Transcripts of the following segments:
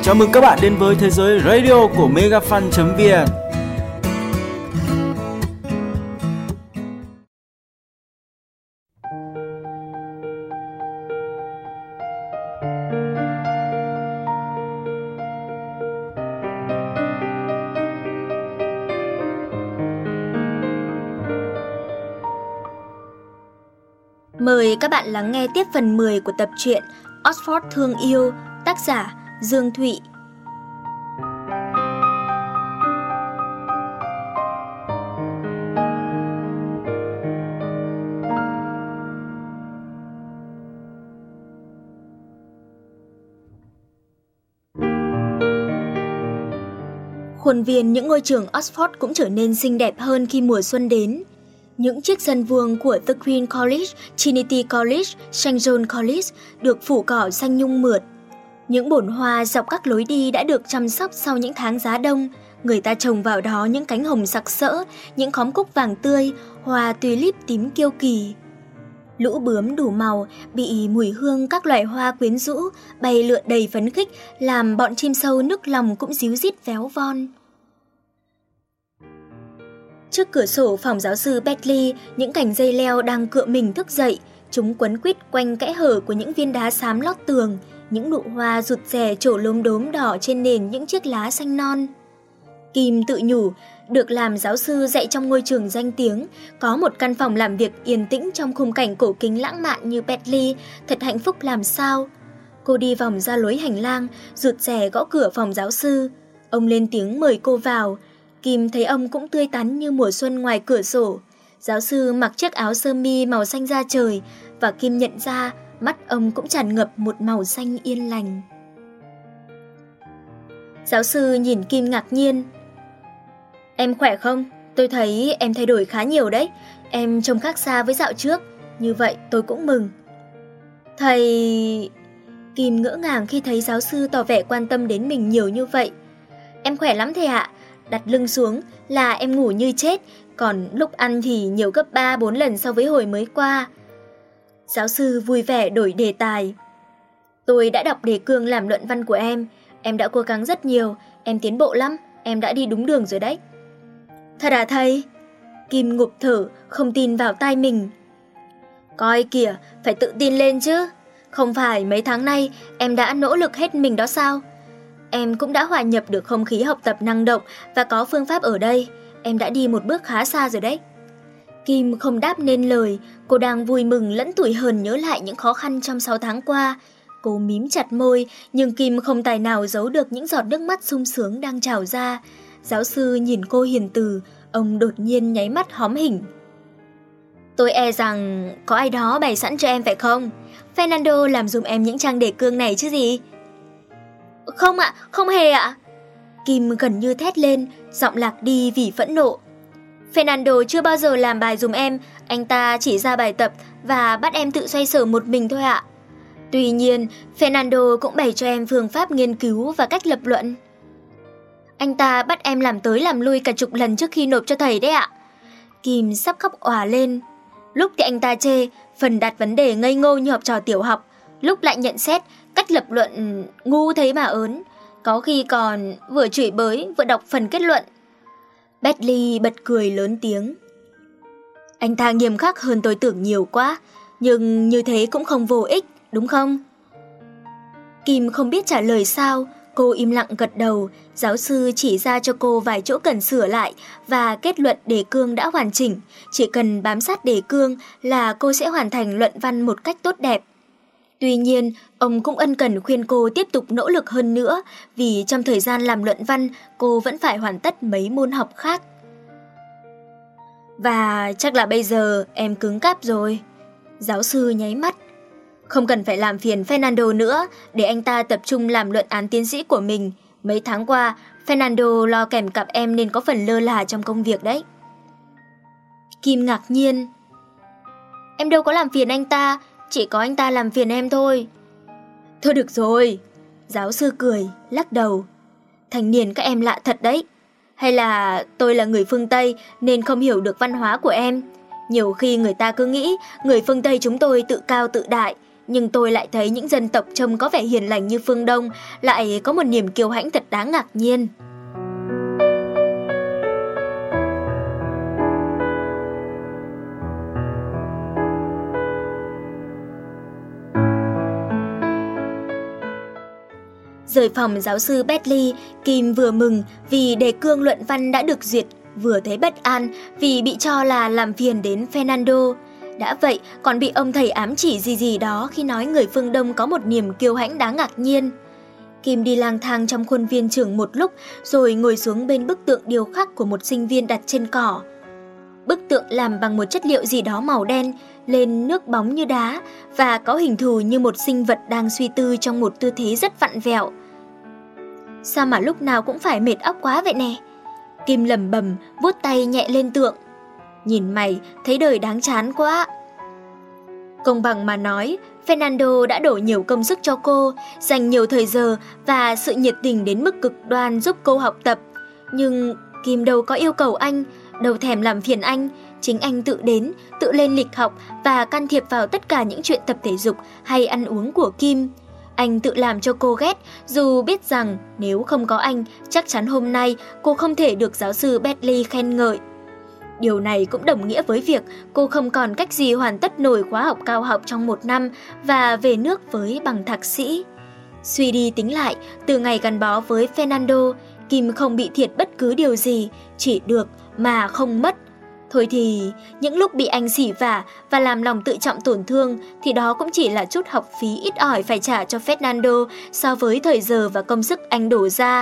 Chào mừng các bạn đến với thế giới radio của megafan.vn. Mời các bạn lắng nghe tiếp phần 10 của tập truyện Oxford Thương Yêu, tác giả Dương Thụy. Khuôn viên những ngôi trường Oxford cũng trở nên xinh đẹp hơn khi mùa xuân đến. Những chiếc sân vuông của The Queen College, Trinity College, St. John College được phủ cỏ xanh nhung mượt. Những bồn hoa dọc các lối đi đã được chăm sóc sau những tháng giá đông. Người ta trồng vào đó những cánh hồng sặc sỡ, những khóm cúc vàng tươi, hoa tulip tím kiêu kỳ. Lũ bướm đủ màu bị mùi hương các loài hoa quyến rũ bay lượn đầy phấn khích, làm bọn chim sâu nức lòng cũng ríu rít véo von. Trước cửa sổ phòng giáo sư Bentley, những cành dây leo đang cựa mình thức dậy, chúng quấn quýt quanh kẽ hở của những viên đá xám lót tường, những nụ hoa rụt rè trổ lốm đốm đỏ trên nền những chiếc lá xanh non. Kim tự nhủ, được làm giáo sư dạy trong ngôi trường danh tiếng, có một căn phòng làm việc yên tĩnh trong khung cảnh cổ kính lãng mạn như Bentley, thật hạnh phúc làm sao. Cô đi vòng ra lối hành lang, rụt rè gõ cửa phòng giáo sư. Ông lên tiếng mời cô vào. Kim thấy ông cũng tươi tắn như mùa xuân ngoài cửa sổ. Giáo sư mặc chiếc áo sơ mi màu xanh da trời, và Kim nhận ra mắt ông cũng tràn ngập một màu xanh yên lành. Giáo sư nhìn Kim ngạc nhiên. Em khỏe không? Tôi thấy em thay đổi khá nhiều đấy. Em trông khác xa với dạo trước. Như vậy tôi cũng mừng. Thầy... Kim ngỡ ngàng khi thấy giáo sư tỏ vẻ quan tâm đến mình nhiều như vậy. Em khỏe lắm thầy ạ. Đặt lưng xuống là em ngủ như chết, còn lúc ăn thì nhiều gấp 3-4 lần so với hồi mới qua. Giáo sư vui vẻ đổi đề tài. Tôi đã đọc đề cương làm luận văn của em đã cố gắng rất nhiều, em tiến bộ lắm, em đã đi đúng đường rồi đấy. Thật à thầy? Kim ngụp thở, không tin vào tai mình. Coi kìa, phải tự tin lên chứ. Không phải mấy tháng nay em đã nỗ lực hết mình đó sao? Em cũng đã hòa nhập được không khí học tập năng động và có phương pháp ở đây. Em đã đi một bước khá xa rồi đấy. Kim không đáp nên lời, cô đang vui mừng lẫn tủi hờn nhớ lại những khó khăn trong 6 tháng qua. Cô mím chặt môi, nhưng Kim không tài nào giấu được những giọt nước mắt sung sướng đang trào ra. Giáo sư nhìn cô hiền từ, ông đột nhiên nháy mắt hóm hỉnh. Tôi e rằng có ai đó bày sẵn cho em phải không? Fernando làm giùm em những trang đề cương này chứ gì? Không ạ, không hề ạ. Kim gần như thét lên, giọng lạc đi vì phẫn nộ. Fernando chưa bao giờ làm bài giùm em, anh ta chỉ ra bài tập và bắt em tự xoay sở một mình thôi ạ. Tuy nhiên, Fernando cũng bày cho em phương pháp nghiên cứu và cách lập luận. Anh ta bắt em làm tới làm lui cả chục lần trước khi nộp cho thầy đấy ạ. Kim sắp khóc òa lên. Lúc thì anh ta chê, phần đặt vấn đề ngây ngô như học trò tiểu học, lúc lại nhận xét cách lập luận ngu thấy mà ớn, có khi còn vừa chửi bới vừa đọc phần kết luận. Bentley bật cười lớn tiếng. Anh ta nghiêm khắc hơn tôi tưởng nhiều quá, nhưng như thế cũng không vô ích, đúng không? Kim không biết trả lời sao, cô im lặng gật đầu. Giáo sư chỉ ra cho cô vài chỗ cần sửa lại và kết luận đề cương đã hoàn chỉnh. Chỉ cần bám sát đề cương là cô sẽ hoàn thành luận văn một cách tốt đẹp. Tuy nhiên, ông cũng ân cần khuyên cô tiếp tục nỗ lực hơn nữa, vì trong thời gian làm luận văn, cô vẫn phải hoàn tất mấy môn học khác. Và chắc là bây giờ em cứng cáp rồi. Giáo sư nháy mắt. Không cần phải làm phiền Fernando nữa, để anh ta tập trung làm luận án tiến sĩ của mình. Mấy tháng qua, Fernando lo kèm cặp em nên có phần lơ là trong công việc đấy. Kim ngạc nhiên. Em đâu có làm phiền anh ta, chỉ có anh ta làm phiền em thôi. Thôi được rồi. Giáo sư cười, lắc đầu. Thanh niên các em lạ thật đấy. Hay là tôi là người phương Tây nên không hiểu được văn hóa của em. Nhiều khi người ta cứ nghĩ người phương Tây chúng tôi tự cao tự đại, Nhưng tôi lại thấy những dân tộc trông có vẻ hiền lành như phương Đông lại có một niềm kiêu hãnh thật đáng ngạc nhiên. Rời phòng giáo sư Bentley, Kim vừa mừng vì đề cương luận văn đã được duyệt, vừa thấy bất an vì bị cho là làm phiền đến Fernando. Đã vậy, còn bị ông thầy ám chỉ gì đó khi nói người phương Đông có một niềm kiêu hãnh đáng ngạc nhiên. Kim đi lang thang trong khuôn viên trường một lúc rồi ngồi xuống bên bức tượng điêu khắc của một sinh viên đặt trên cỏ. Bức tượng làm bằng một chất liệu gì đó màu đen, lên nước bóng như đá và có hình thù như một sinh vật đang suy tư trong một tư thế rất vặn vẹo. Sao mà lúc nào cũng phải mệt óc quá vậy nè? Kim lẩm bẩm, vuốt tay nhẹ lên tượng. Nhìn mày, thấy đời đáng chán quá. Công bằng mà nói, Fernando đã đổ nhiều công sức cho cô, dành nhiều thời giờ và sự nhiệt tình đến mức cực đoan giúp cô học tập. Nhưng Kim đâu có yêu cầu anh, đâu thèm làm phiền anh. Chính anh tự đến, tự lên lịch học và can thiệp vào tất cả những chuyện tập thể dục hay ăn uống của Kim. Anh tự làm cho cô ghét, dù biết rằng nếu không có anh, chắc chắn hôm nay cô không thể được giáo sư Bentley khen ngợi. Điều này cũng đồng nghĩa với việc cô không còn cách gì hoàn tất nổi khóa học cao học trong 1 năm và về nước với bằng thạc sĩ. Suy đi tính lại, từ ngày gắn bó với Fernando, Kim không bị thiệt bất cứ điều gì, chỉ được mà không mất. Thôi thì, những lúc bị anh sỉ vả và làm lòng tự trọng tổn thương thì đó cũng chỉ là chút học phí ít ỏi phải trả cho Fernando so với thời giờ và công sức anh đổ ra.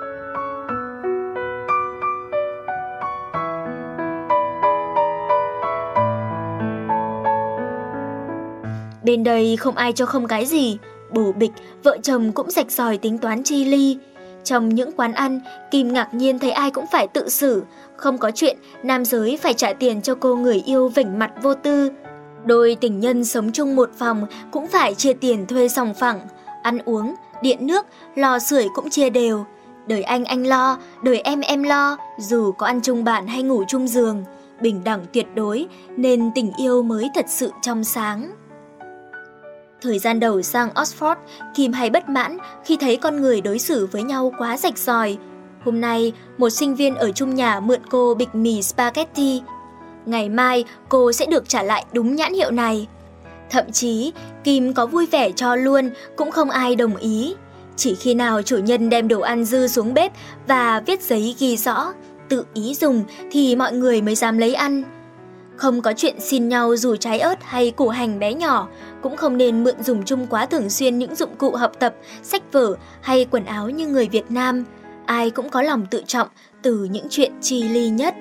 Bên đây không ai cho không cái gì, bổ bịch, vợ chồng cũng rạch ròi tính toán chi ly. Trong những quán ăn, Kim ngạc nhiên thấy ai cũng phải tự xử, không có chuyện nam giới phải trả tiền cho cô người yêu vểnh mặt vô tư. Đôi tình nhân sống chung một phòng cũng phải chia tiền thuê sòng phẳng, ăn uống, điện nước, lò sưởi cũng chia đều. Đời anh lo, đời em lo, dù có ăn chung bàn hay ngủ chung giường, bình đẳng tuyệt đối nên tình yêu mới thật sự trong sáng. Thời gian đầu sang Oxford, Kim hay bất mãn khi thấy con người đối xử với nhau quá rạch ròi. Hôm nay, một sinh viên ở chung nhà mượn cô bịch mì spaghetti. Ngày mai, cô sẽ được trả lại đúng nhãn hiệu này. Thậm chí, Kim có vui vẻ cho luôn, cũng không ai đồng ý. Chỉ khi nào chủ nhân đem đồ ăn dư xuống bếp và viết giấy ghi rõ, tự ý dùng thì mọi người mới dám lấy ăn. Không có chuyện xin nhau dù trái ớt hay củ hành bé nhỏ, cũng không nên mượn dùng chung quá thường xuyên những dụng cụ học tập, sách vở hay quần áo như người Việt Nam. Ai cũng có lòng tự trọng từ những chuyện chi ly nhất.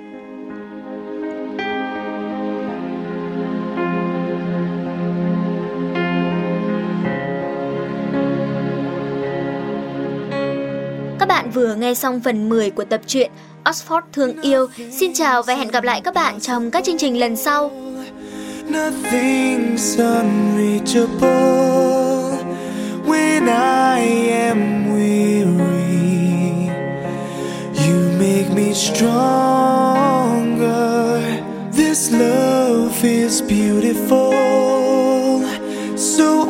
Các bạn vừa nghe xong phần 10 của tập truyện Oxford Thương Yêu. Xin chào và hẹn gặp lại các bạn trong các chương trình lần sau. Nothing's unreachable when I am weary. You make me stronger. This love is beautiful, so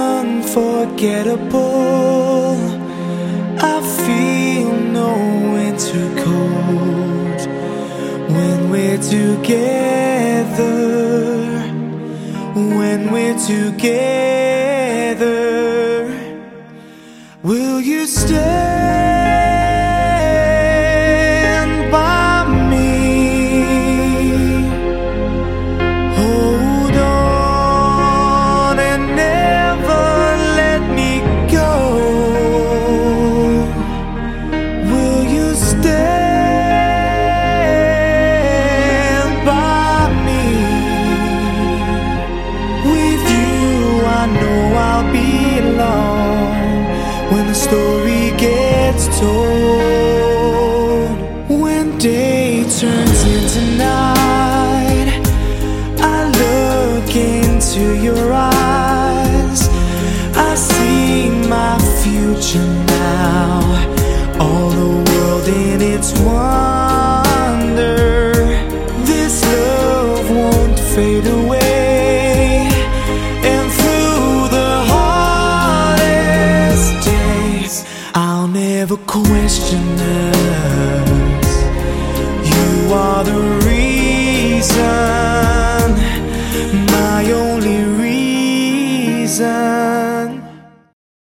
unforgettable. I feel no winter cold when we're together. When we're together, will you stand by me? Hold on and never let me go. Will you stand by me? With you I know I'll be alone when the story gets told. When day turns into night, I look into your eyes. I see my future now, all the world in its wonder. This love won't fade away, and through the I'll never question us. You are the